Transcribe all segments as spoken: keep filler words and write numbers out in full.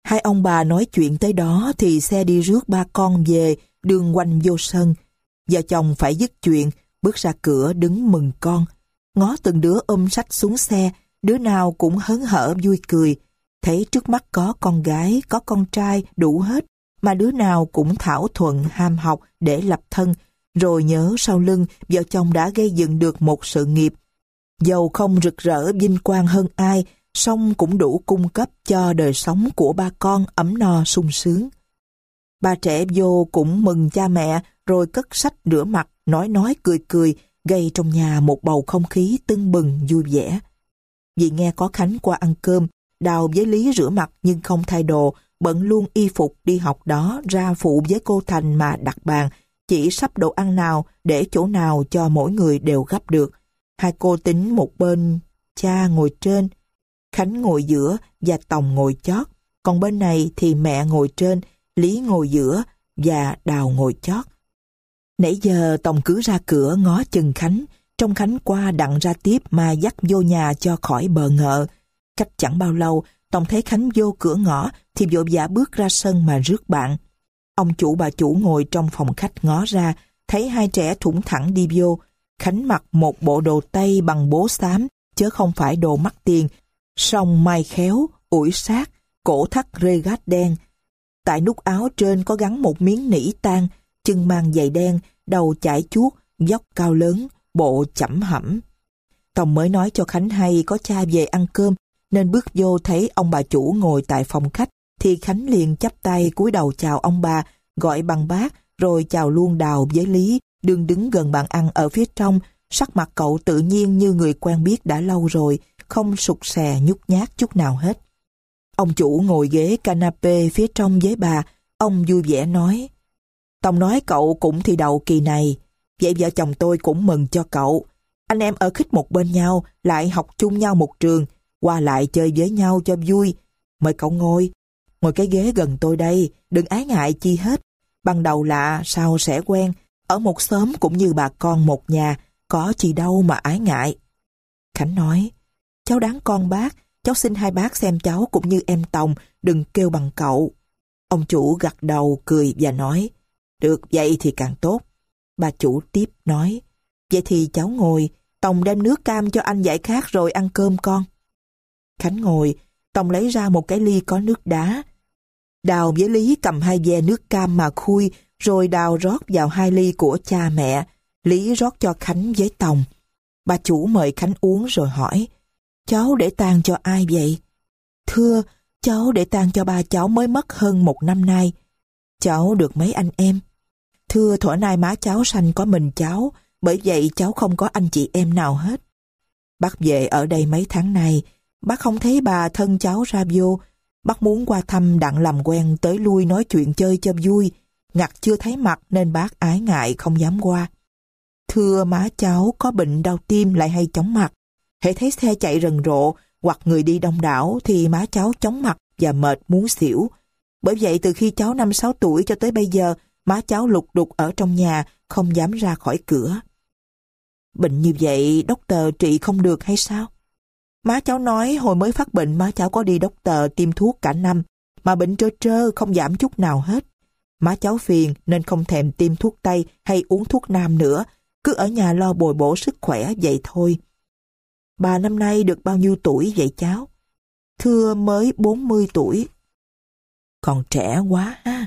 Hai ông bà nói chuyện tới đó thì xe đi rước ba con về, đường quanh vô sân. Vợ chồng phải dứt chuyện, bước ra cửa đứng mừng con. Ngó từng đứa ôm sách xuống xe, đứa nào cũng hớn hở vui cười. Thấy trước mắt có con gái, có con trai, đủ hết, mà đứa nào cũng thảo thuận ham học để lập thân, rồi nhớ sau lưng vợ chồng đã gây dựng được một sự nghiệp. Dầu không rực rỡ vinh quang hơn ai, song cũng đủ cung cấp cho đời sống của ba con ấm no sung sướng. Ba trẻ vô cũng mừng cha mẹ, rồi cất sách rửa mặt, nói nói cười cười, gây trong nhà một bầu không khí tưng bừng vui vẻ. Vì nghe có Khánh qua ăn cơm, Đào với Lý rửa mặt nhưng không thay đồ, bận luôn y phục đi học đó ra phụ với cô Thành mà đặt bàn, chỉ sắp đồ ăn nào để chỗ nào cho mỗi người đều gấp được. Hai cô tính một bên cha ngồi trên, Khánh ngồi giữa và Tòng ngồi chót, còn bên này thì mẹ ngồi trên, Lý ngồi giữa và Đào ngồi chót. Nãy giờ Tòng cứ ra cửa ngó chừng Khánh, trông Khánh qua đặng ra tiếp mà dắt vô nhà cho khỏi bờ ngợ. Cách chẳng bao lâu, Tòng thấy Khánh vô cửa ngõ thì vội vã bước ra sân mà rước bạn. Ông chủ bà chủ ngồi trong phòng khách ngó ra, thấy hai trẻ thủng thẳng đi vô. Khánh mặc một bộ đồ tây bằng bố xám, chứ không phải đồ mắc tiền, song may khéo, ủi sát, cổ thắt rê gát đen. Tại nút áo trên có gắn một miếng nỉ tang, chân mang giày đen, đầu chải chuốt, vóc cao lớn, bộ chẩm hẩm. Tòng mới nói cho Khánh hay có cha về ăn cơm, nên bước vô thấy ông bà chủ ngồi tại phòng khách, thì Khánh liền chắp tay cúi đầu chào ông bà, gọi bằng bác, rồi chào luôn Đào với Lý, đương đứng gần bàn ăn ở phía trong. Sắc mặt cậu tự nhiên như người quen biết đã lâu rồi, không sụt sè nhút nhát chút nào hết. Ông chủ ngồi ghế canapé phía trong với bà, ông vui vẻ nói: Tòng nói cậu cũng thi đậu kỳ này, vậy vợ chồng tôi cũng mừng cho cậu. Anh em ở khích một bên nhau, lại học chung nhau một trường, qua lại chơi với nhau cho vui. Mời cậu ngồi, ngồi cái ghế gần tôi đây, đừng ái ngại chi hết. Ban đầu lạ, sau sẽ quen, ở một xóm cũng như bà con một nhà, có chi đâu mà ái ngại. Khánh nói: Cháu đáng con bác, cháu xin hai bác xem cháu cũng như em Tòng, đừng kêu bằng cậu. Ông chủ gật đầu cười và nói: Được vậy thì càng tốt. Bà chủ tiếp nói: Vậy thì cháu ngồi, Tòng đem nước cam cho anh giải khát rồi ăn cơm con. Khánh ngồi, Tòng lấy ra một cái ly có nước đá. Đào với Lý cầm hai ve nước cam mà khui, rồi Đào rót vào hai ly của cha mẹ, Lý rót cho Khánh với Tòng. Bà chủ mời Khánh uống rồi hỏi: Cháu để tang cho ai vậy? Thưa, cháu để tang cho ba cháu mới mất hơn một năm nay. Cháu được mấy anh em? Thưa, thuở nay má cháu sanh có mình cháu, bởi vậy cháu không có anh chị em nào hết. Bác về ở đây mấy tháng nay, bác không thấy bà thân cháu ra vô. Bác muốn qua thăm đặng làm quen tới lui nói chuyện chơi cho vui. Ngặt chưa thấy mặt nên bác ái ngại không dám qua. Thưa, má cháu có bệnh đau tim lại hay chóng mặt. Hễ thấy xe chạy rần rộ hoặc người đi đông đảo thì má cháu chóng mặt và mệt muốn xỉu. Bởi vậy từ khi cháu năm sáu tuổi cho tới bây giờ, má cháu lục đục ở trong nhà, không dám ra khỏi cửa. Bệnh như vậy doctor trị không được hay sao? Má cháu nói hồi mới phát bệnh má cháu có đi doctor tiêm thuốc cả năm, mà bệnh trơ trơ không giảm chút nào hết. Má cháu phiền nên không thèm tiêm thuốc tây hay uống thuốc nam nữa, cứ ở nhà lo bồi bổ sức khỏe vậy thôi. Bà năm nay được bao nhiêu tuổi vậy cháu? Thưa, mới bốn mươi tuổi. Còn trẻ quá ha.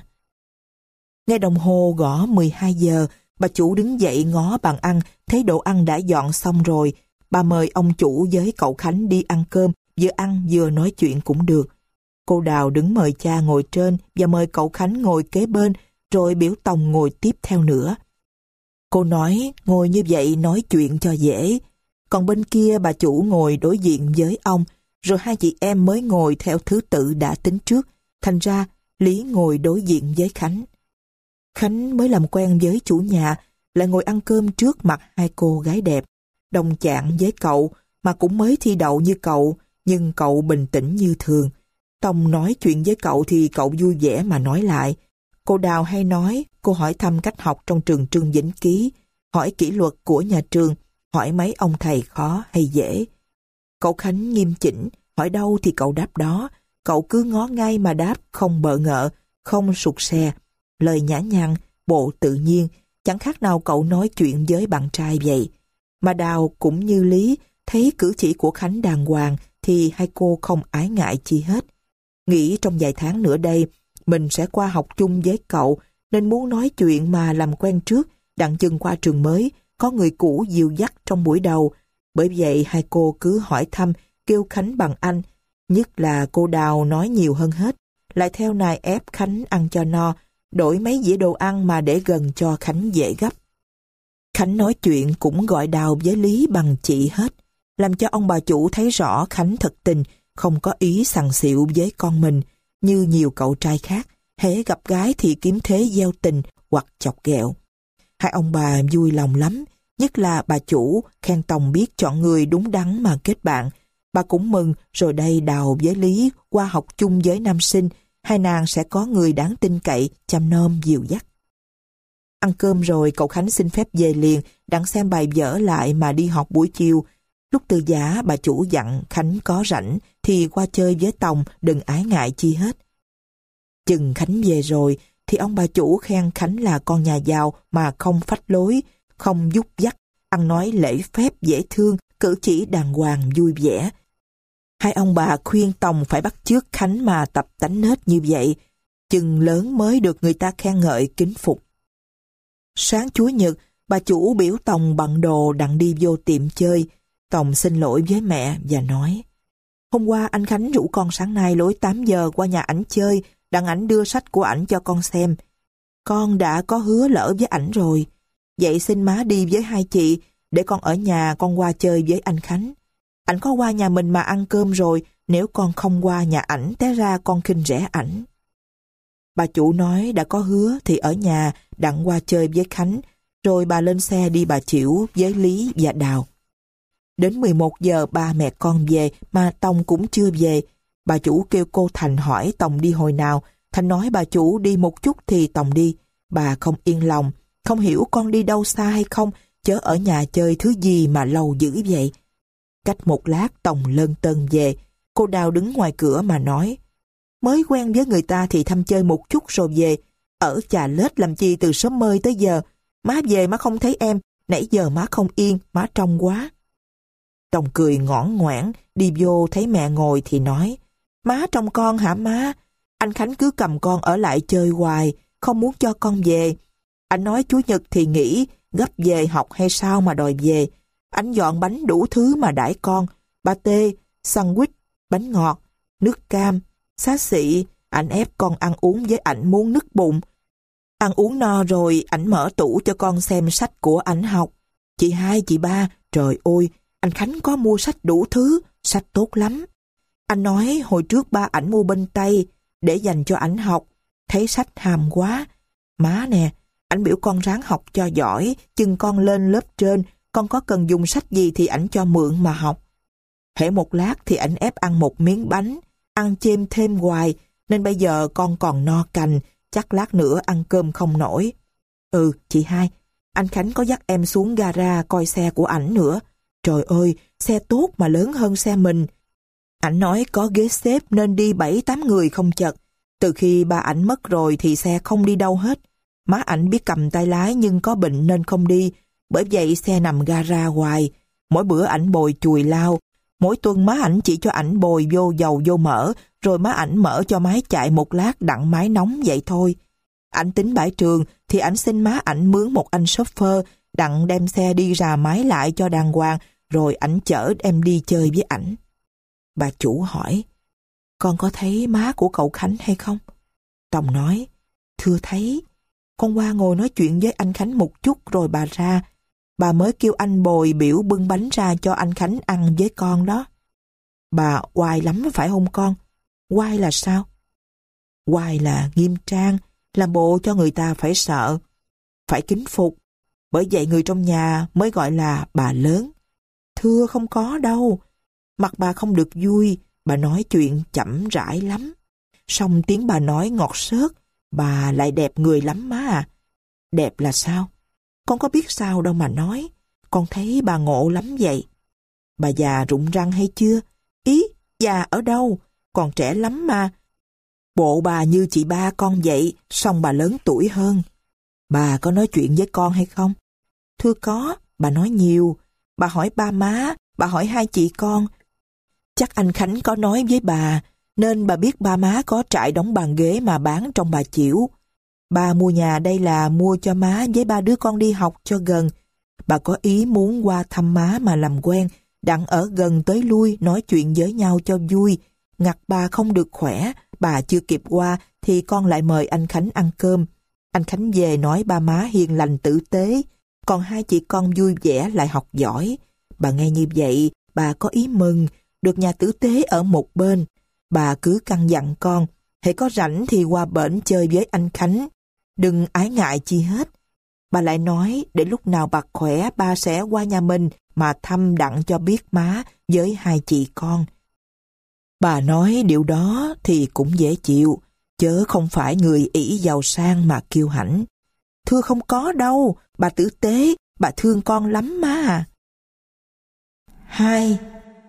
Nghe đồng hồ gõ mười hai giờ, bà chủ đứng dậy ngó bàn ăn, thấy đồ ăn đã dọn xong rồi. Bà mời ông chủ với cậu Khánh đi ăn cơm, vừa ăn vừa nói chuyện cũng được. Cô Đào đứng mời cha ngồi trên và mời cậu Khánh ngồi kế bên, rồi biểu Tòng ngồi tiếp theo nữa. Cô nói ngồi như vậy nói chuyện cho dễ. Còn bên kia bà chủ ngồi đối diện với ông, rồi hai chị em mới ngồi theo thứ tự đã tính trước. Thành ra Lý ngồi đối diện với Khánh. Khánh mới làm quen với chủ nhà, lại ngồi ăn cơm trước mặt hai cô gái đẹp. Đồng chạng với cậu, mà cũng mới thi đậu như cậu, nhưng cậu bình tĩnh như thường. Tòng nói chuyện với cậu thì cậu vui vẻ mà nói lại. Cô Đào hay nói, cô hỏi thăm cách học trong trường Trương Vĩnh Ký, hỏi kỷ luật của nhà trường, hỏi mấy ông thầy khó hay dễ. Cậu Khánh nghiêm chỉnh, hỏi đâu thì cậu đáp đó, cậu cứ ngó ngay mà đáp, không bợ ngợ, không sụt sè, lời nhã nhặn, bộ tự nhiên, chẳng khác nào cậu nói chuyện với bạn trai vậy. Mà Đào cũng như Lý, thấy cử chỉ của Khánh đàng hoàng thì hai cô không ái ngại chi hết. Nghĩ trong vài tháng nữa đây, mình sẽ qua học chung với cậu, nên muốn nói chuyện mà làm quen trước, đặng chừng qua trường mới, có người cũ dìu dắt trong buổi đầu. Bởi vậy hai cô cứ hỏi thăm, kêu Khánh bằng anh, nhất là cô Đào nói nhiều hơn hết, lại theo nài ép Khánh ăn cho no, đổi mấy dĩa đồ ăn mà để gần cho Khánh dễ gấp. Khánh nói chuyện cũng gọi Đào với Lý bằng chị hết, làm cho ông bà chủ thấy rõ Khánh thật tình, không có ý sằng xịu với con mình, như nhiều cậu trai khác, hễ gặp gái thì kiếm thế gieo tình hoặc chọc ghẹo. Hai ông bà vui lòng lắm, nhất là bà chủ khen Tòng biết chọn người đúng đắn mà kết bạn. Bà cũng mừng, rồi đây Đào với Lý qua học chung với nam sinh, hai nàng sẽ có người đáng tin cậy, chăm nom dìu dắt. Ăn cơm rồi cậu Khánh xin phép về liền, đặng xem bài vở lại mà đi học buổi chiều. Lúc từ giã bà chủ dặn Khánh có rảnh thì qua chơi với Tòng, đừng ái ngại chi hết. Chừng Khánh về rồi thì ông bà chủ khen Khánh là con nhà giàu mà không phách lối, không dúc dắt, ăn nói lễ phép dễ thương, cử chỉ đàng hoàng vui vẻ. Hai ông bà khuyên Tòng phải bắt chước Khánh mà tập tánh nết như vậy, chừng lớn mới được người ta khen ngợi kính phục. Sáng Chủ nhật, bà chủ biểu Tòng bận đồ đặng đi vô tiệm chơi. Tòng xin lỗi với mẹ và nói: hôm qua anh Khánh rủ con sáng nay lối tám giờ qua nhà ảnh chơi, đặng ảnh đưa sách của ảnh cho con xem. Con đã có hứa lỡ với ảnh rồi. Vậy xin má đi với hai chị, để con ở nhà con qua chơi với anh Khánh. Ảnh có qua nhà mình mà ăn cơm rồi, nếu con không qua nhà ảnh té ra con khinh rẻ ảnh. Bà chủ nói đã có hứa thì ở nhà đặng qua chơi với Khánh, rồi bà lên xe đi Bà Chiểu với Lý và Đào. Đến mười một giờ ba mẹ con về mà Tòng cũng chưa về. Bà chủ kêu cô Thành hỏi Tòng đi hồi nào. Thành nói bà chủ đi một chút thì Tòng đi. Bà không yên lòng, không hiểu con đi đâu xa hay không, chớ ở nhà chơi thứ gì mà lâu dữ vậy. Cách một lát Tòng lân tân về. Cô Đào đứng ngoài cửa mà nói: mới quen với người ta thì thăm chơi một chút rồi về. Ở chà lết làm chi từ sớm mơi tới giờ. Má về má không thấy em, nãy giờ má không yên, má trông quá. Tòng cười ngõn ngoãn, đi vô thấy mẹ ngồi thì nói: má trông con hả má? Anh Khánh cứ cầm con ở lại chơi hoài, không muốn cho con về. Anh nói Chủ nhật thì nghỉ, gấp về học hay sao mà đòi về. Anh dọn bánh đủ thứ mà đãi con, pate, sandwich, bánh ngọt, nước cam, xá xị. Anh ép con ăn uống với ảnh muốn nứt bụng. Ăn uống no rồi, ảnh mở tủ cho con xem sách của ảnh học. Chị hai, chị ba, trời ơi, anh Khánh có mua sách đủ thứ, sách tốt lắm. Anh nói hồi trước ba ảnh mua bên Tây để dành cho ảnh học, thấy sách hàm quá. Má nè, ảnh biểu con ráng học cho giỏi, chừng con lên lớp trên, con có cần dùng sách gì thì ảnh cho mượn mà học. Hễ một lát thì ảnh ép ăn một miếng bánh, ăn chêm thêm hoài, nên bây giờ con còn no cành, chắc lát nữa ăn cơm không nổi. Ừ, chị hai, anh Khánh có dắt em xuống gara coi xe của ảnh nữa. Trời ơi, xe tốt mà lớn hơn xe mình. Ảnh nói có ghế xếp nên đi bảy tám người không chật. Từ khi ba ảnh mất rồi thì xe không đi đâu hết. Má ảnh biết cầm tay lái nhưng có bệnh nên không đi. Bởi vậy xe nằm gara hoài. Mỗi bữa ảnh bồi chùi lao. Mỗi tuần má ảnh chỉ cho ảnh bồi vô dầu vô mỡ, rồi má ảnh mở cho máy chạy một lát đặng máy nóng vậy thôi. Ảnh tính bãi trường thì ảnh xin má ảnh mướn một anh chauffeur đặng đem xe đi rà máy lại cho đàng hoàng, rồi ảnh chở em đi chơi với ảnh. Bà chủ hỏi: con có thấy má của cậu Khánh hay không? Tòng nói: thưa thấy. Con qua ngồi nói chuyện với anh Khánh một chút rồi bà ra. Bà mới kêu anh bồi biểu bưng bánh ra cho anh Khánh ăn với con đó. Bà oai lắm phải không con? Oai là sao? Oai là nghiêm trang, làm bộ cho người ta phải sợ, phải kính phục. Bởi vậy người trong nhà mới gọi là bà lớn. Thưa không có đâu. Mặt bà không được vui, bà nói chuyện chậm rãi lắm. Song tiếng bà nói ngọt xớt, bà lại đẹp người lắm má à. Đẹp là sao? Con có biết sao đâu mà nói. Con thấy bà ngộ lắm vậy. Bà già rụng răng hay chưa? Ý, già ở đâu? còn trẻ lắm mà. Bộ bà như chị ba con vậy, song bà lớn tuổi hơn. Bà có nói chuyện với con hay không? Thưa có, bà nói nhiều. Bà hỏi ba má, bà hỏi hai chị con. Chắc anh Khánh có nói với bà, nên bà biết ba má có trại đóng bàn ghế mà bán trong Bà Chiểu. Bà mua nhà đây là mua cho má với ba đứa con đi học cho gần. Bà có ý muốn qua thăm má mà làm quen, đặng ở gần tới lui nói chuyện với nhau cho vui. Ngặt bà không được khỏe, bà chưa kịp qua thì con lại mời anh Khánh ăn cơm. Anh Khánh về nói ba má hiền lành tử tế, còn hai chị con vui vẻ lại học giỏi. Bà nghe như vậy, bà có ý mừng, được nhà tử tế ở một bên. Bà cứ căn dặn con, hễ có rảnh thì qua bển chơi với anh Khánh. Đừng ái ngại chi hết. Bà lại nói, để lúc nào bà khỏe, ba sẽ qua nhà mình mà thăm đặng cho biết má với hai chị con. Bà nói điều đó thì cũng dễ chịu, chớ không phải người ỷ giàu sang mà kiêu hãnh. Thưa không có đâu, bà tử tế, bà thương con lắm mà. Hai.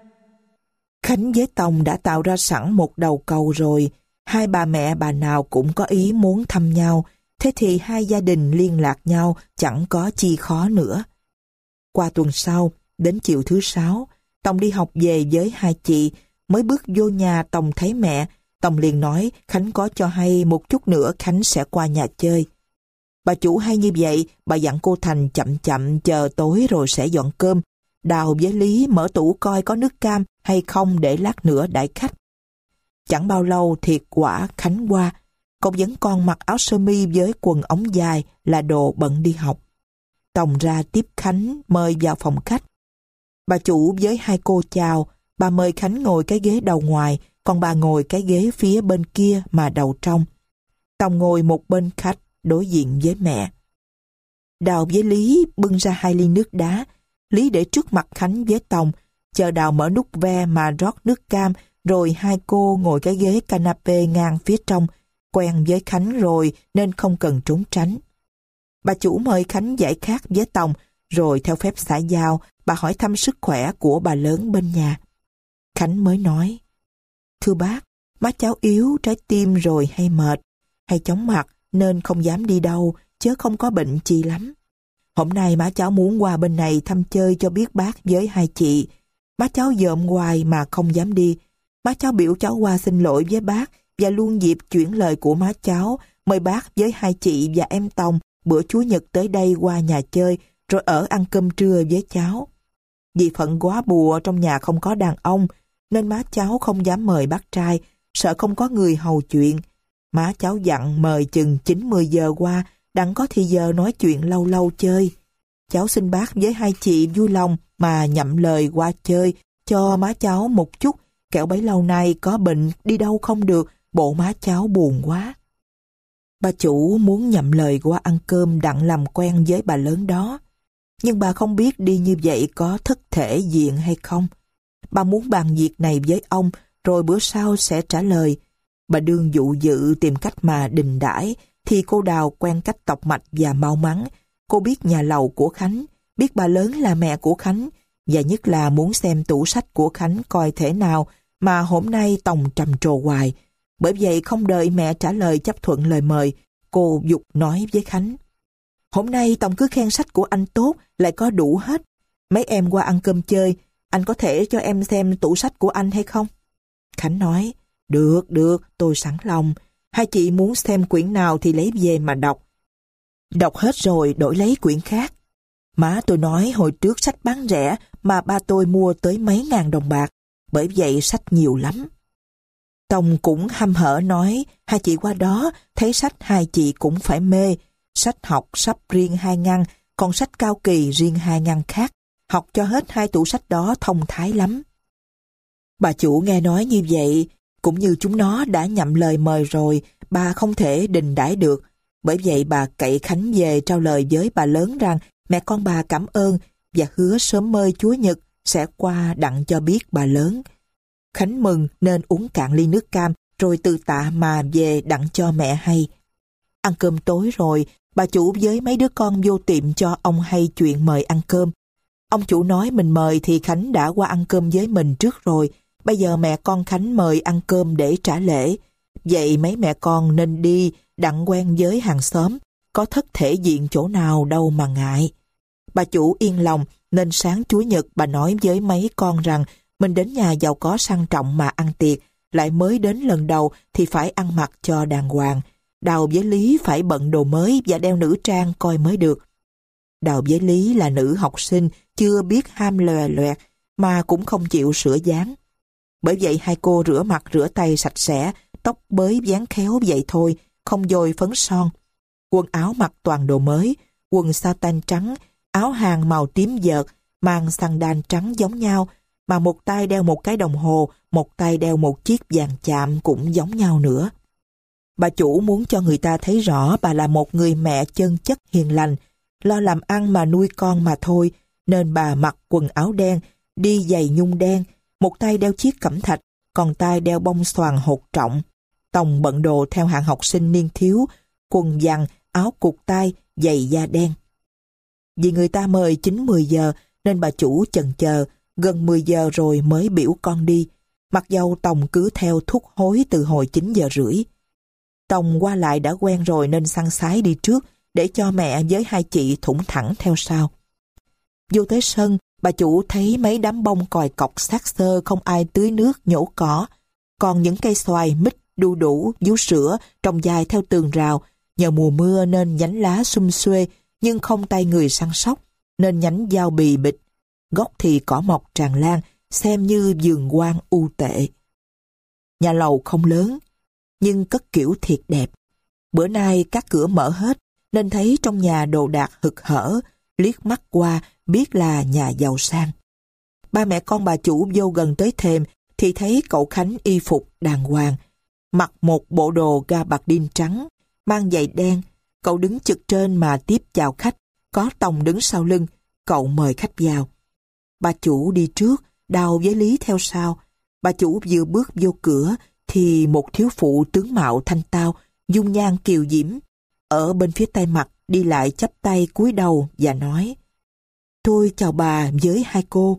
Khánh với Tòng đã tạo ra sẵn một đầu cầu rồi, hai bà mẹ bà nào cũng có ý muốn thăm nhau, thế thì hai gia đình liên lạc nhau chẳng có chi khó nữa. Qua tuần sau, đến chiều thứ sáu, Tòng đi học về với hai chị, mới bước vô nhà Tòng thấy mẹ, Tòng liền nói Khánh có cho hay một chút nữa Khánh sẽ qua nhà chơi. Bà chủ hay như vậy, bà dặn cô Thành chậm chậm chờ tối rồi sẽ dọn cơm. Đào với Lý mở tủ coi có nước cam hay không để lát nữa đãi khách. Chẳng bao lâu thiệt quả Khánh qua, cậu vẫn còn mặc áo sơ mi với quần ống dài là đồ bận đi học. Tòng ra tiếp Khánh mời vào phòng khách. Bà chủ với hai cô chào, bà mời Khánh ngồi cái ghế đầu ngoài, còn bà ngồi cái ghế phía bên kia mà đầu trong. Tòng ngồi một bên khách, đối diện với mẹ. Đào với Lý bưng ra hai ly nước đá. Lý để trước mặt Khánh với Tòng, chờ Đào mở nút ve mà rót nước cam, rồi hai cô ngồi cái ghế canapé ngang phía trong, quen với Khánh rồi nên không cần trốn tránh. Bà chủ mời Khánh giải khát với Tòng, rồi theo phép xã giao, bà hỏi thăm sức khỏe của bà lớn bên nhà. Khánh mới nói, thưa bác, má cháu yếu trái tim rồi hay mệt, hay chóng mặt nên không dám đi đâu, chớ không có bệnh chi lắm. Hôm nay má cháu muốn qua bên này thăm chơi cho biết bác với hai chị. Má cháu dợm hoài mà không dám đi. Má cháu biểu cháu qua xin lỗi với bác và luôn dịp chuyển lời của má cháu, mời bác với hai chị và em Tòng bữa Chủ nhật tới đây qua nhà chơi rồi ở ăn cơm trưa với cháu. Vì phận quá bùa trong nhà không có đàn ông nên má cháu không dám mời bác trai, sợ không có người hầu chuyện. Má cháu dặn mời chừng chín mười giờ qua, đặng có thì giờ nói chuyện lâu lâu chơi. Cháu xin bác với hai chị vui lòng mà nhậm lời qua chơi cho má cháu một chút, kẻo bấy lâu nay có bệnh đi đâu không được, bộ má cháu buồn quá. Bà chủ muốn nhậm lời qua ăn cơm đặng làm quen với bà lớn đó, nhưng bà không biết đi như vậy có thất thể diện hay không. Bà muốn bàn việc này với ông, rồi bữa sau sẽ trả lời. Bà đương dụ dự tìm cách mà đình đãi, thì cô Đào quen cách tọc mạch và mau mắn. Cô biết nhà lầu của Khánh, biết bà lớn là mẹ của Khánh, và nhất là muốn xem tủ sách của Khánh coi thể nào mà hôm nay Tòng trầm trồ hoài. Bởi vậy không đợi mẹ trả lời chấp thuận lời mời, cô giục nói với Khánh. Hôm nay Tòng cứ khen sách của anh tốt, lại có đủ hết. Mấy em qua ăn cơm chơi, anh có thể cho em xem tủ sách của anh hay không? Khánh nói, được, được, tôi sẵn lòng. Hai chị muốn xem quyển nào thì lấy về mà đọc. Đọc hết rồi đổi lấy quyển khác. Má tôi nói hồi trước sách bán rẻ mà ba tôi mua tới mấy ngàn đồng bạc, bởi vậy sách nhiều lắm. Tòng cũng hăm hở nói, hai chị qua đó thấy sách hai chị cũng phải mê. Sách học sắp riêng hai ngăn, còn sách cao kỳ riêng hai ngăn khác. Học cho hết hai tủ sách đó thông thái lắm. Bà chủ nghe nói như vậy, cũng như chúng nó đã nhậm lời mời rồi, bà không thể đình đãi được. Bởi vậy bà cậy Khánh về trao lời với bà lớn rằng mẹ con bà cảm ơn và hứa sớm mời Chúa Nhật sẽ qua đặng cho biết bà lớn. Khánh mừng nên uống cạn ly nước cam rồi từ tạ mà về đặng cho mẹ hay. Ăn cơm tối rồi, bà chủ với mấy đứa con vô tiệm cho ông hay chuyện mời ăn cơm. Ông chủ nói mình mời thì Khánh đã qua ăn cơm với mình trước rồi, bây giờ mẹ con Khánh mời ăn cơm để trả lễ. Vậy mấy mẹ con nên đi đặng quen với hàng xóm, có thất thể diện chỗ nào đâu mà ngại. Bà chủ yên lòng nên sáng Chủ nhật bà nói với mấy con rằng mình đến nhà giàu có sang trọng mà ăn tiệc, lại mới đến lần đầu thì phải ăn mặc cho đàng hoàng. Đào với Lý phải bận đồ mới và đeo nữ trang coi mới được. Đào với Lý là nữ học sinh chưa biết ham lòe loẹt mà cũng không chịu sửa dáng. Bởi vậy hai cô rửa mặt rửa tay sạch sẽ, tóc bới dáng khéo vậy thôi, không dồi phấn son. Quần áo mặc toàn đồ mới, quần sa-tan trắng, áo hàng màu tím vợt, mang sandal trắng giống nhau, mà một tay đeo một cái đồng hồ, một tay đeo một chiếc vàng chạm cũng giống nhau nữa. Bà chủ muốn cho người ta thấy rõ bà là một người mẹ chân chất hiền lành, lo làm ăn mà nuôi con mà thôi, nên bà mặc quần áo đen, đi giày nhung đen, một tay đeo chiếc cẩm thạch, còn tay đeo bông xoàn hột trọng. Tòng bận đồ theo hạng học sinh niên thiếu, quần vằn, áo cụt tay, giày da đen. Vì người ta mời chín mười giờ nên bà chủ chần chờ, gần mười giờ rồi mới biểu con đi. Mặc dầu Tòng cứ theo thúc hối từ hồi chín giờ rưỡi. Tòng qua lại đã quen rồi nên săn sái đi trước để cho mẹ với hai chị thủng thẳng theo sau. Vô tới sân, bà chủ thấy mấy đám bông còi cọc xác xơ không ai tưới nước nhổ cỏ. Còn những cây xoài, mít, đu đủ, vú sữa trồng dài theo tường rào. Nhờ mùa mưa nên nhánh lá sum xuê nhưng không tay người săn sóc, nên nhánh dao bì bịch. Gốc thì cỏ mọc tràn lan, xem như vườn quan u tệ. Nhà lầu không lớn, nhưng cất kiểu thiệt đẹp. Bữa nay các cửa mở hết, nên thấy trong nhà đồ đạc hực hở, liếc mắt qua biết là nhà giàu sang. Ba mẹ con bà chủ vô gần tới thềm thì thấy cậu Khánh y phục đàng hoàng, mặc một bộ đồ gabardine trắng, mang giày đen. Cậu đứng trực trên mà tiếp chào khách, có Tòng đứng sau lưng, cậu mời khách vào. Bà chủ đi trước, Đào với Lý theo sau. Bà chủ vừa bước vô cửa thì một thiếu phụ tướng mạo thanh tao, dung nhan kiều diễm, ở bên phía tay mặt đi lại chắp tay cúi đầu và nói: "Tôi chào bà với hai cô."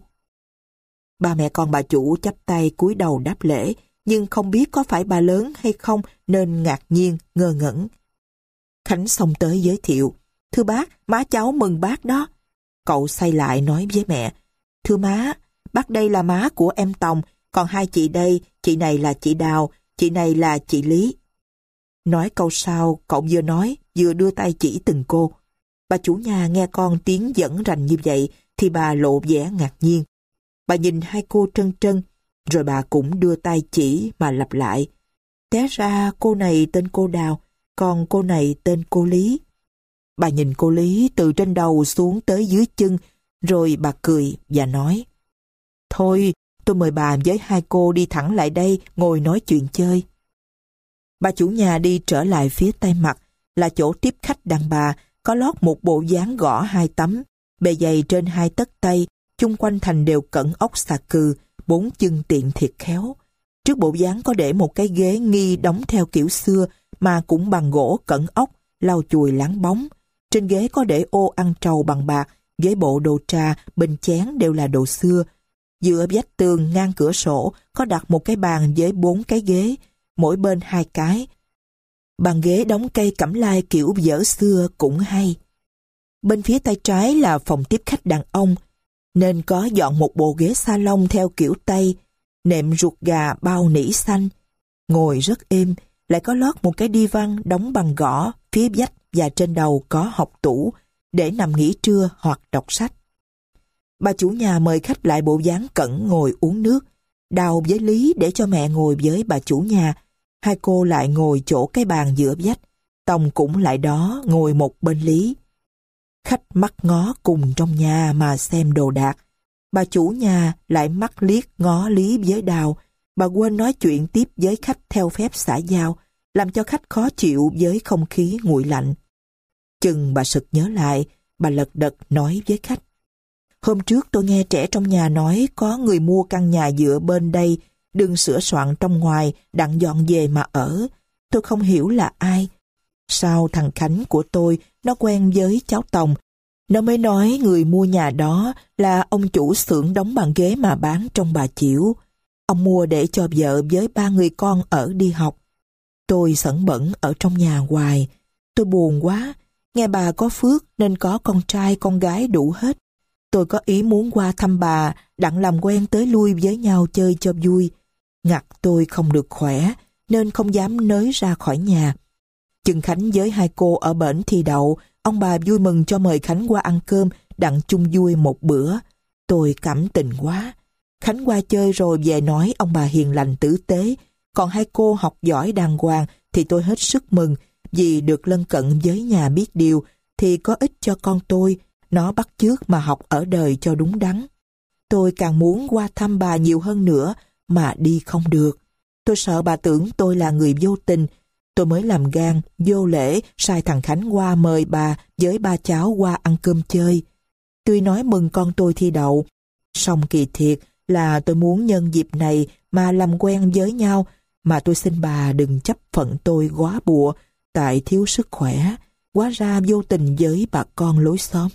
Ba mẹ con bà chủ chắp tay cúi đầu đáp lễ, nhưng không biết có phải bà lớn hay không nên ngạc nhiên, ngơ ngẩn. Khánh xông tới giới thiệu: "Thưa bác, má cháu mừng bác đó." Cậu xoay lại nói với mẹ: "Thưa má, bác đây là má của em Tòng, còn hai chị đây, chị này là chị Đào, chị này là chị Lý." Nói câu sau, cậu vừa nói vừa đưa tay chỉ từng cô. Bà chủ nhà nghe con tiếng dẫn rành như vậy thì bà lộ vẻ ngạc nhiên. Bà nhìn hai cô trân trân, rồi bà cũng đưa tay chỉ mà lặp lại: "Té ra cô này tên cô Đào, còn cô này tên cô Lý." Bà nhìn cô Lý từ trên đầu xuống tới dưới chân, rồi bà cười và nói: "Thôi, tôi mời bà với hai cô đi thẳng lại đây ngồi nói chuyện chơi." Bà chủ nhà đi trở lại phía tay mặt, là chỗ tiếp khách đàn bà, có lót một bộ dáng gõ hai tấm, bề dày trên hai tấc tay, chung quanh thành đều cẩn ốc xà cừ, bốn chân tiện thiệt khéo. Trước bộ dáng có để một cái ghế nghi đóng theo kiểu xưa mà cũng bằng gỗ cẩn ốc, lau chùi láng bóng. Trên ghế có để ô ăn trầu bằng bạc, với bộ đồ trà, bình chén đều là đồ xưa. Giữa vách tường ngang cửa sổ có đặt một cái bàn với bốn cái ghế, mỗi bên hai cái. Bàn ghế đóng cây cẩm lai kiểu dở xưa cũng hay. Bên phía tay trái là phòng tiếp khách đàn ông, nên có dọn một bộ ghế salon theo kiểu Tây, nệm ruột gà bao nỉ xanh. Ngồi rất êm, lại có lót một cái đi văn đóng bằng gõ, phía vách và trên đầu có học tủ, để nằm nghỉ trưa hoặc đọc sách. Bà chủ nhà mời khách lại bộ dáng cẩn ngồi uống nước. Đào với Lý để cho mẹ ngồi với bà chủ nhà. Hai cô lại ngồi chỗ cái bàn giữa vách. Tòng cũng lại đó ngồi một bên Lý. Khách mắt ngó cùng trong nhà mà xem đồ đạc. Bà chủ nhà lại mắt liếc ngó Lý với Đào. Bà quên nói chuyện tiếp với khách theo phép xã giao, làm cho khách khó chịu với không khí nguội lạnh. Chừng bà sực nhớ lại, bà lật đật nói với khách: "Hôm trước tôi nghe trẻ trong nhà nói có người mua căn nhà dựa bên đây, đừng sửa soạn trong ngoài, đặng dọn về mà ở. Tôi không hiểu là ai. Sao thằng Khánh của tôi nó quen với cháu Tòng, nó mới nói người mua nhà đó là ông chủ xưởng đóng bàn ghế mà bán trong Bà Chiểu. Ông mua để cho vợ với ba người con ở đi học. Tôi sẩn bẩn ở trong nhà hoài. Tôi buồn quá. Nghe bà có phước nên có con trai con gái đủ hết. Tôi có ý muốn qua thăm bà, đặng làm quen tới lui với nhau chơi cho vui. Ngặt tôi không được khỏe, nên không dám nới ra khỏi nhà. Chừng Khánh với hai cô ở bển thi đậu, ông bà vui mừng cho mời Khánh qua ăn cơm, đặng chung vui một bữa. Tôi cảm tình quá. Khánh qua chơi rồi về nói ông bà hiền lành tử tế, còn hai cô học giỏi đàng hoàng thì tôi hết sức mừng, vì được lân cận với nhà biết điều thì có ích cho con tôi, nó bắt chước mà học ở đời cho đúng đắn. Tôi càng muốn qua thăm bà nhiều hơn nữa mà đi không được. Tôi sợ bà tưởng tôi là người vô tình. Tôi mới làm gan, vô lễ, sai thằng Khánh qua mời bà với ba cháu qua ăn cơm chơi. Tuy nói mừng con tôi thi đậu, song kỳ thiệt là tôi muốn nhân dịp này mà làm quen với nhau, mà tôi xin bà đừng chấp phận tôi góa bụa, tại thiếu sức khỏe, hóa ra vô tình với bà con lối xóm.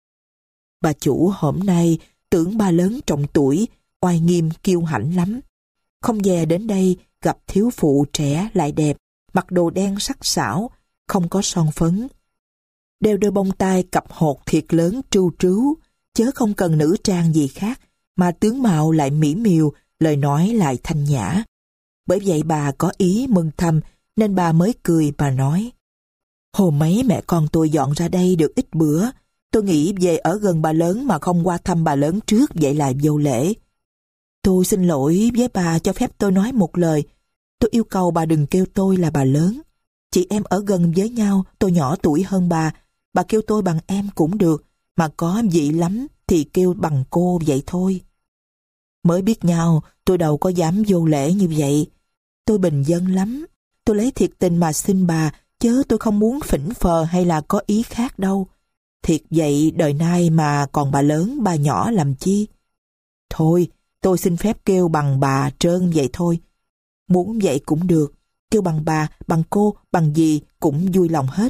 Bà chủ hôm nay tưởng bà lớn trọng tuổi, oai nghiêm kiêu hãnh lắm. Không dè đến đây gặp thiếu phụ trẻ lại đẹp, mặc đồ đen sắc sảo, không có son phấn. Đeo đôi bông tai cặp hột thiệt lớn trưu trứu, chớ không cần nữ trang gì khác, mà tướng mạo lại mỹ miều, lời nói lại thanh nhã. Bởi vậy bà có ý mừng thầm, nên bà mới cười bà nói: Hôm mấy mẹ con tôi dọn ra đây được ít bữa, tôi nghĩ về ở gần bà lớn mà không qua thăm bà lớn trước, vậy là vô lễ. Tôi xin lỗi với bà, cho phép tôi nói một lời. Tôi yêu cầu bà đừng kêu tôi là bà lớn. Chị em ở gần với nhau, tôi nhỏ tuổi hơn bà, bà kêu tôi bằng em cũng được, mà có vị lắm thì kêu bằng cô vậy thôi. Mới biết nhau, tôi đâu có dám vô lễ như vậy. Tôi bình dân lắm, tôi lấy thiệt tình mà xin bà, chớ tôi không muốn phỉnh phờ hay là có ý khác đâu. Thiệt vậy đời nay mà còn bà lớn bà nhỏ làm chi. Thôi, tôi xin phép kêu bằng bà trơn vậy thôi. Muốn vậy cũng được, kêu bằng bà, bằng cô, bằng gì cũng vui lòng hết.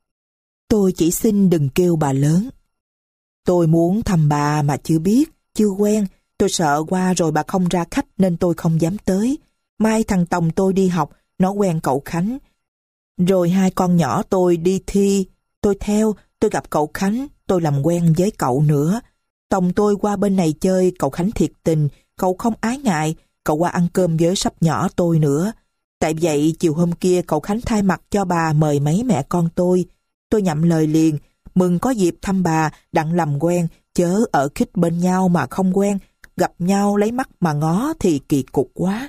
Tôi chỉ xin đừng kêu bà lớn. Tôi muốn thăm bà mà chưa biết, chưa quen. Tôi sợ qua rồi bà không ra khách nên tôi không dám tới. Mai thằng Tòng tôi đi học, nó quen cậu Khánh. Rồi hai con nhỏ tôi đi thi, tôi theo, tôi gặp cậu Khánh, tôi làm quen với cậu nữa. Tòng tôi qua bên này chơi, cậu Khánh thiệt tình, cậu không ái ngại, cậu qua ăn cơm với sắp nhỏ tôi nữa. Tại vậy chiều hôm kia cậu Khánh thay mặt cho bà mời mấy mẹ con tôi. Tôi nhậm lời liền, mừng có dịp thăm bà, đặng làm quen, chớ ở khích bên nhau mà không quen, gặp nhau lấy mắt mà ngó thì kỳ cục quá.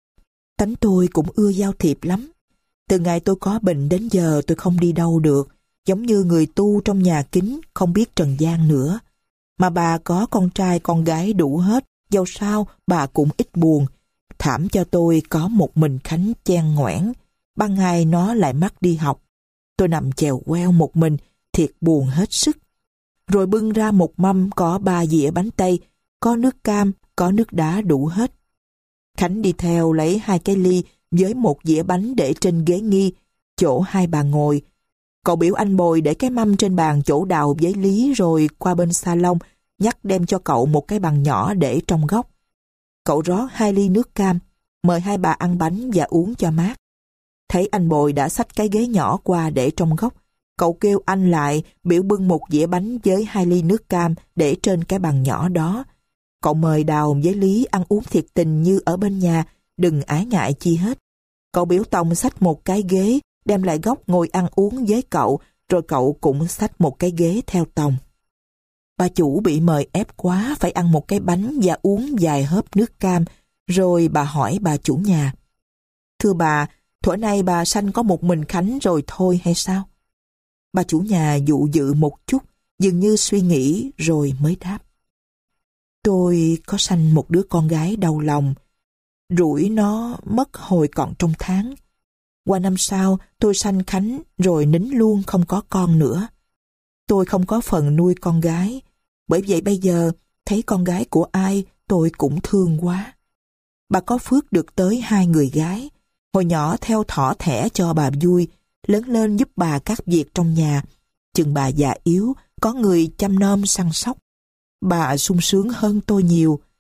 Tánh tôi cũng ưa giao thiệp lắm. Từ ngày tôi có bệnh đến giờ tôi không đi đâu được, giống như người tu trong nhà kính, không biết trần gian nữa. Mà bà có con trai con gái đủ hết, dẫu sao bà cũng ít buồn. Thảm cho tôi có một mình Khánh chen ngoẻn, ban ngày nó lại mắc đi học. Tôi nằm chèo queo một mình, thiệt buồn hết sức. Rồi bưng ra một mâm có ba dĩa bánh tây, có nước cam, có nước đá đủ hết. Khánh đi theo lấy hai cái ly với một dĩa bánh để trên ghế nghi, chỗ hai bà ngồi. Cậu biểu anh Bồi để cái mâm trên bàn chỗ Đào với Lý, rồi qua bên salon, nhắc đem cho cậu một cái bàn nhỏ để trong góc. Cậu rót hai ly nước cam, mời hai bà ăn bánh và uống cho mát. Thấy anh Bồi đã xách cái ghế nhỏ qua để trong góc, cậu kêu anh lại biểu bưng một dĩa bánh với hai ly nước cam để trên cái bàn nhỏ đó. Cậu mời Đào với Lý ăn uống thiệt tình như ở bên nhà, đừng ái ngại chi hết. Cậu biểu Tòng xách một cái ghế, đem lại góc ngồi ăn uống với cậu, rồi cậu cũng xách một cái ghế theo Tòng. Bà chủ bị mời ép quá, phải ăn một cái bánh và uống vài hớp nước cam, rồi bà hỏi bà chủ nhà: Thưa bà, thuở nay bà sanh có một mình Khánh rồi thôi hay sao? Bà chủ nhà dụ dự một chút, dường như suy nghĩ rồi mới đáp: Tôi có sanh một đứa con gái đau lòng, rủi nó mất hồi còn trong tháng. Qua năm sau tôi sanh Khánh rồi nín luôn không có con nữa. Tôi không có phần nuôi con gái, bởi vậy bây giờ thấy con gái của ai tôi cũng thương quá. Bà có phước được tới hai người gái, hồi nhỏ theo thỏ thẻ cho bà vui, lớn lên giúp bà các việc trong nhà. Chừng bà già yếu, có người chăm nom săn sóc. Bà sung sướng hơn tôi nhiều.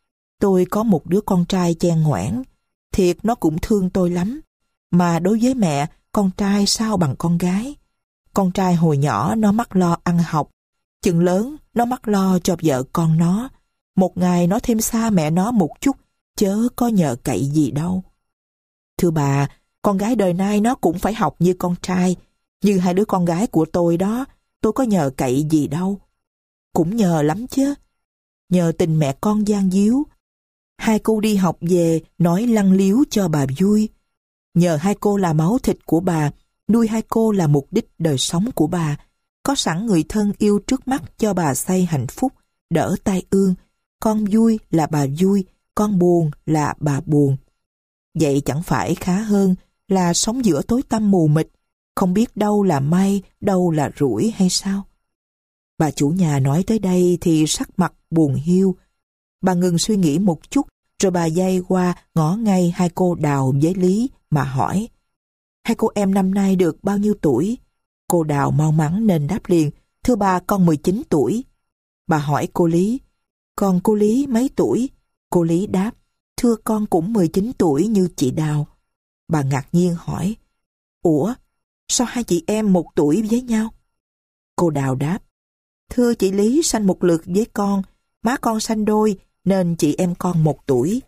Tôi có một đứa con trai chen ngoãn, thiệt nó cũng thương tôi lắm. Mà đối với mẹ, con trai sao bằng con gái. Con trai hồi nhỏ nó mắc lo ăn học, chừng lớn nó mắc lo cho vợ con nó. Một ngày nó thêm xa mẹ nó một chút, chớ có nhờ cậy gì đâu. Thưa bà, con gái đời nay nó cũng phải học như con trai, như hai đứa con gái của tôi đó, tôi có nhờ cậy gì đâu. Cũng nhờ lắm chứ, nhờ tình mẹ con gian díu. Hai cô đi học về nói lăng liếu cho bà vui. Nhờ hai cô là máu thịt của bà, nuôi hai cô là mục đích đời sống của bà. Có sẵn người thân yêu trước mắt cho bà xây hạnh phúc, đỡ tai ương. Con vui là bà vui, con buồn là bà buồn. Vậy chẳng phải khá hơn là sống giữa tối tăm mù mịt, không biết đâu là may, đâu là rủi hay sao? Bà chủ nhà nói tới đây thì sắc mặt buồn hiu. Bà ngừng suy nghĩ một chút, rồi bà day qua ngó ngay hai cô Đào với Lý mà hỏi: hai cô em năm nay được bao nhiêu tuổi? Cô Đào mau mắn nên đáp liền: thưa bà, con mười chín tuổi. Bà hỏi cô Lý: còn cô Lý mấy tuổi? Cô Lý đáp: thưa con cũng mười chín tuổi như chị Đào. Bà ngạc nhiên hỏi: ủa, sao hai chị em một tuổi với nhau? Cô Đào đáp: thưa chị Lý sanh một lượt với con, má con sanh đôi nên chị em con một tuổi.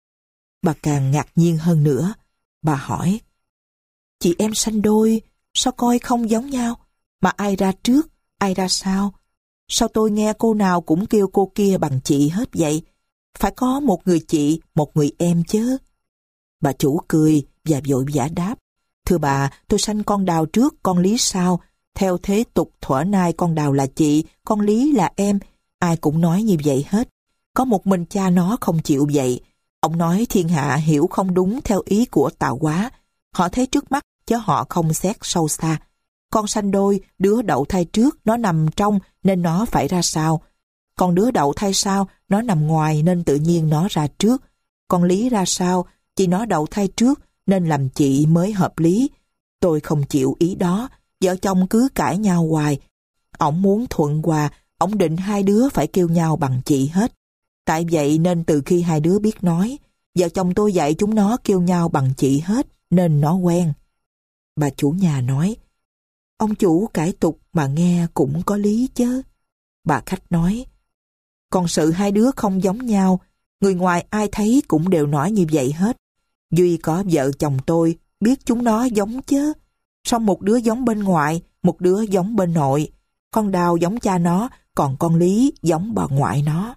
Bà càng ngạc nhiên hơn nữa. Bà hỏi: chị em sanh đôi, sao coi không giống nhau? Mà ai ra trước, ai ra sau? Sao tôi nghe cô nào cũng kêu cô kia bằng chị hết vậy? Phải có một người chị, một người em chứ. Bà chủ cười và vội vã đáp: thưa bà, tôi sanh con Đào trước, con Lý sau. Theo thế tục thuở nay con Đào là chị, con Lý là em. Ai cũng nói như vậy hết. Có một mình cha nó không chịu vậy. Ông nói thiên hạ hiểu không đúng theo ý của tạo hóa. Họ thấy trước mắt chứ họ không xét sâu xa. Con sanh đôi, đứa đậu thai trước, nó nằm trong nên nó phải ra sau. Còn đứa đậu thai sau, nó nằm ngoài nên tự nhiên nó ra trước. Con Lý ra sau, chị nó đậu thai trước nên làm chị mới hợp lý. Tôi không chịu ý đó, vợ chồng cứ cãi nhau hoài. Ổng muốn thuận hòa, ổng định hai đứa phải kêu nhau bằng chị hết. Tại vậy nên từ khi hai đứa biết nói, vợ chồng tôi dạy chúng nó kêu nhau bằng chị hết, nên nó quen. Bà chủ nhà nói: ông chủ cải tục mà nghe cũng có lý chứ. Bà khách nói: còn sự hai đứa không giống nhau, người ngoài ai thấy cũng đều nói như vậy hết. Duy có vợ chồng tôi biết chúng nó giống chứ. Song một đứa giống bên ngoại, một đứa giống bên nội. Con Đào giống cha nó, còn con Lý giống bà ngoại nó.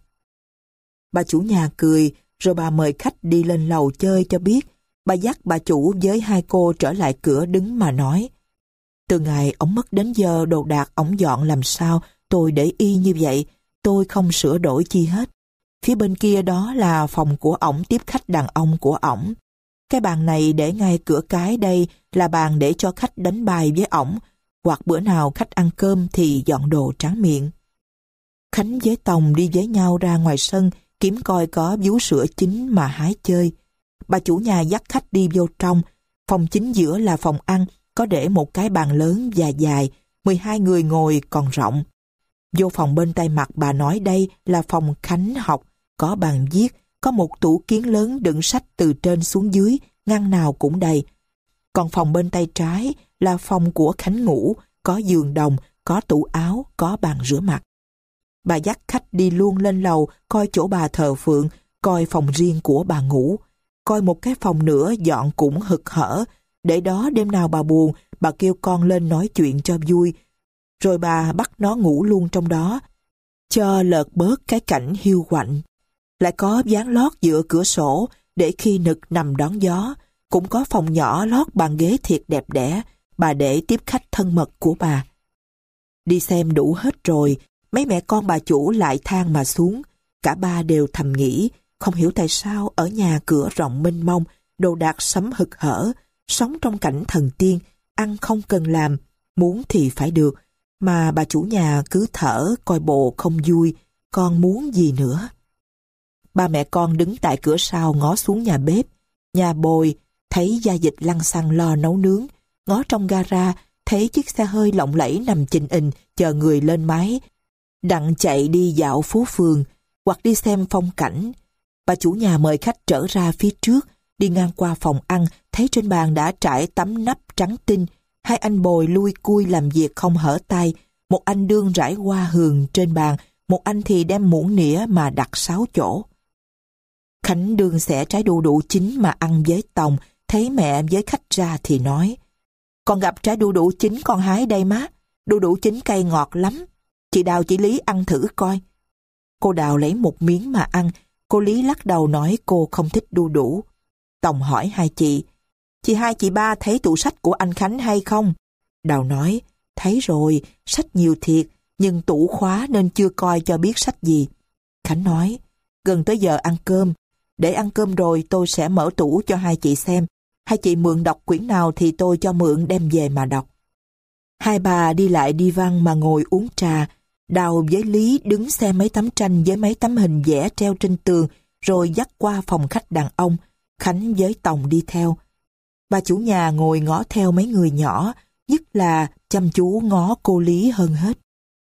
Bà chủ nhà cười, rồi bà mời khách đi lên lầu chơi cho biết. Bà dắt bà chủ với hai cô trở lại cửa đứng mà nói: từ ngày ổng mất đến giờ đồ đạc ổng dọn làm sao tôi để y như vậy, tôi không sửa đổi chi hết. Phía bên kia đó là phòng của ổng tiếp khách đàn ông của ổng. Cái bàn này để ngay cửa cái đây là bàn để cho khách đánh bài với ổng, hoặc bữa nào khách ăn cơm thì dọn đồ tráng miệng. Khánh với Tòng đi với nhau ra ngoài sân kiếm coi có vú sữa chín mà hái chơi. Bà chủ nhà dắt khách đi vô trong. Phòng chính giữa là phòng ăn, có để một cái bàn lớn và dài, mười hai người ngồi còn rộng. Vô phòng bên tay mặt bà nói đây là phòng Khánh học, có bàn viết, có một tủ kiến lớn đựng sách từ trên xuống dưới, ngăn nào cũng đầy. Còn phòng bên tay trái là phòng của Khánh ngủ, có giường đồng, có tủ áo, có bàn rửa mặt. Bà dắt khách đi luôn lên lầu, coi chỗ bà thờ phượng, coi phòng riêng của bà ngủ, coi một cái phòng nữa dọn cũng hực hở, để đó đêm nào bà buồn, bà kêu con lên nói chuyện cho vui, rồi bà bắt nó ngủ luôn trong đó, cho lợt bớt cái cảnh hiu quạnh. Lại có ván lót giữa cửa sổ, để khi nực nằm đón gió, cũng có phòng nhỏ lót bàn ghế thiệt đẹp đẽ, bà để tiếp khách thân mật của bà. Đi xem đủ hết rồi, mấy mẹ con bà chủ lại thang mà xuống, cả ba đều thầm nghĩ, không hiểu tại sao ở nhà cửa rộng mênh mông, đồ đạc sắm hực hở, sống trong cảnh thần tiên, ăn không cần làm, muốn thì phải được, mà bà chủ nhà cứ thở coi bộ không vui, con muốn gì nữa. Ba mẹ con đứng tại cửa sau ngó xuống nhà bếp, nhà Bồi thấy gia dịch lăng xăng lo nấu nướng, ngó trong gara thấy chiếc xe hơi lộng lẫy nằm chình ình chờ người lên máy, đặng chạy đi dạo phố phường hoặc đi xem phong cảnh. Bà chủ nhà mời khách trở ra phía trước, đi ngang qua phòng ăn, thấy trên bàn đã trải tấm nắp trắng tinh. Hai anh bồi lui cui làm việc không hở tay. Một anh đương rải hoa hường trên bàn, một anh thì đem muỗng nĩa mà đặt sáu chỗ. Khánh đương xẻ trái đu đủ chín mà ăn với Tòng, thấy mẹ với khách ra thì nói: "Con gặp trái đu đủ chín con hái đây má, đu đủ chín cay ngọt lắm. Chị Đào chị Lý ăn thử coi." Cô Đào lấy một miếng mà ăn, cô Lý lắc đầu nói cô không thích đu đủ. Tòng hỏi hai chị: "Chị hai chị ba thấy tủ sách của anh Khánh hay không?" Đào nói: "Thấy rồi, sách nhiều thiệt, nhưng tủ khóa nên chưa coi cho biết sách gì." Khánh nói: "Gần tới giờ ăn cơm, để ăn cơm rồi tôi sẽ mở tủ cho hai chị xem. Hai chị mượn đọc quyển nào thì tôi cho mượn đem về mà đọc." Hai bà đi lại đi văn mà ngồi uống trà. Đào với Lý đứng xem mấy tấm tranh với mấy tấm hình vẽ treo trên tường, rồi dắt qua phòng khách đàn ông. Khánh với Tòng đi theo. Bà chủ nhà ngồi ngó theo mấy người nhỏ, nhất là chăm chú ngó cô Lý hơn hết.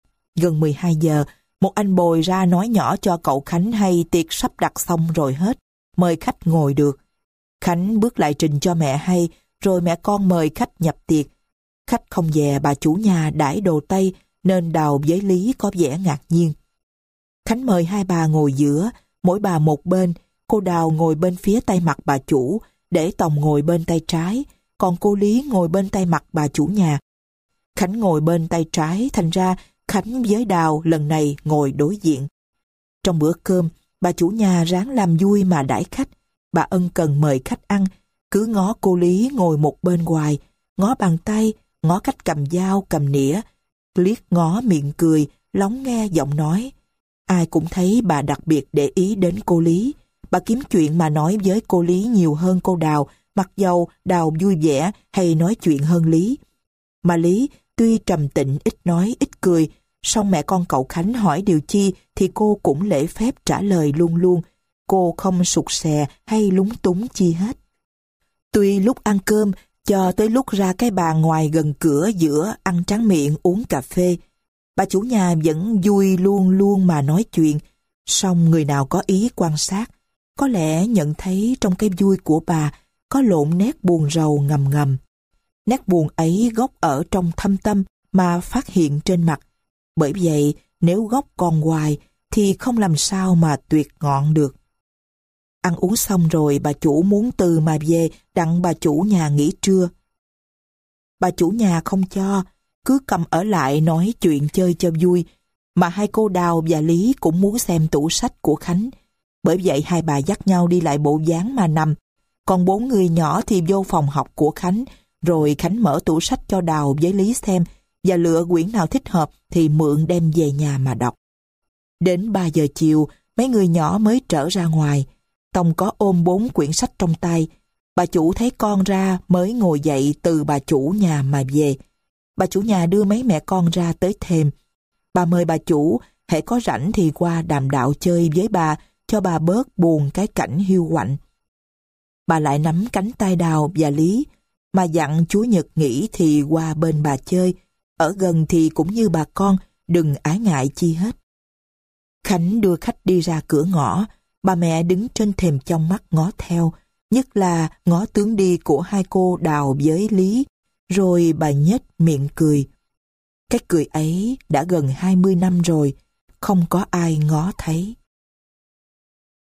Gần mười hai giờ, một anh bồi ra nói nhỏ cho cậu Khánh hay tiệc sắp đặt xong rồi hết, mời khách ngồi được. Khánh bước lại trình cho mẹ hay, rồi mẹ con mời khách nhập tiệc. Khách không dè bà chủ nhà đãi đồ Tây, nên Đào với Lý có vẻ ngạc nhiên. Khánh mời hai bà ngồi giữa, mỗi bà một bên. Cô Đào ngồi bên phía tay mặt bà chủ, để Tòng ngồi bên tay trái, còn cô Lý ngồi bên tay mặt bà chủ nhà. Khánh ngồi bên tay trái, thành ra Khánh với Đào lần này ngồi đối diện. Trong bữa cơm, bà chủ nhà ráng làm vui mà đãi khách. Bà ân cần mời khách ăn, cứ ngó cô Lý ngồi một bên hoài, ngó bàn tay, ngó cách cầm dao, cầm nĩa, liếc ngó miệng cười, lóng nghe giọng nói. Ai cũng thấy bà đặc biệt để ý đến cô Lý. Bà kiếm chuyện mà nói với cô Lý nhiều hơn cô Đào, mặc dầu Đào vui vẻ hay nói chuyện hơn Lý. Mà Lý tuy trầm tĩnh, ít nói, ít cười, song mẹ con cậu Khánh hỏi điều chi thì cô cũng lễ phép trả lời luôn luôn. Cô không sụt sè hay lúng túng chi hết. Tuy lúc ăn cơm, cho tới lúc ra cái bàn ngoài gần cửa giữa ăn tráng miệng uống cà phê, bà chủ nhà vẫn vui luôn luôn mà nói chuyện. Song người nào có ý quan sát, có lẽ nhận thấy trong cái vui của bà có lộn nét buồn rầu ngầm ngầm. Nét buồn ấy gốc ở trong thâm tâm mà phát hiện trên mặt. Bởi vậy, nếu gốc còn hoài thì không làm sao mà tuyệt ngọn được. Ăn uống xong rồi bà chủ muốn từ mà về đặng bà chủ nhà nghỉ trưa. Bà chủ nhà không cho, cứ cầm ở lại nói chuyện chơi cho vui, mà hai cô Đào và Lý cũng muốn xem tủ sách của Khánh. Bởi vậy hai bà dắt nhau đi lại bộ dáng mà nằm, còn bốn người nhỏ thì vô phòng học của Khánh, rồi Khánh mở tủ sách cho Đào với Lý xem và lựa quyển nào thích hợp thì mượn đem về nhà mà đọc. Đến ba giờ chiều, mấy người nhỏ mới trở ra ngoài. Tòng có ôm bốn quyển sách trong tay. Bà chủ thấy con ra mới ngồi dậy từ bà chủ nhà mà về. Bà chủ nhà đưa mấy mẹ con ra tới thềm. Bà mời bà chủ, hễ có rảnh thì qua đàm đạo chơi với bà, cho bà bớt buồn cái cảnh hiu quạnh. Bà lại nắm cánh tay Đào và Lý, mà dặn chú Nhật nghỉ thì qua bên bà chơi, ở gần thì cũng như bà con, đừng ái ngại chi hết. Khánh đưa khách đi ra cửa ngõ, bà mẹ đứng trên thềm trong mắt ngó theo, nhất là ngó tướng đi của hai cô Đào với Lý, rồi bà nhếch miệng cười. Cái cười ấy đã gần hai mươi năm rồi, không có ai ngó thấy.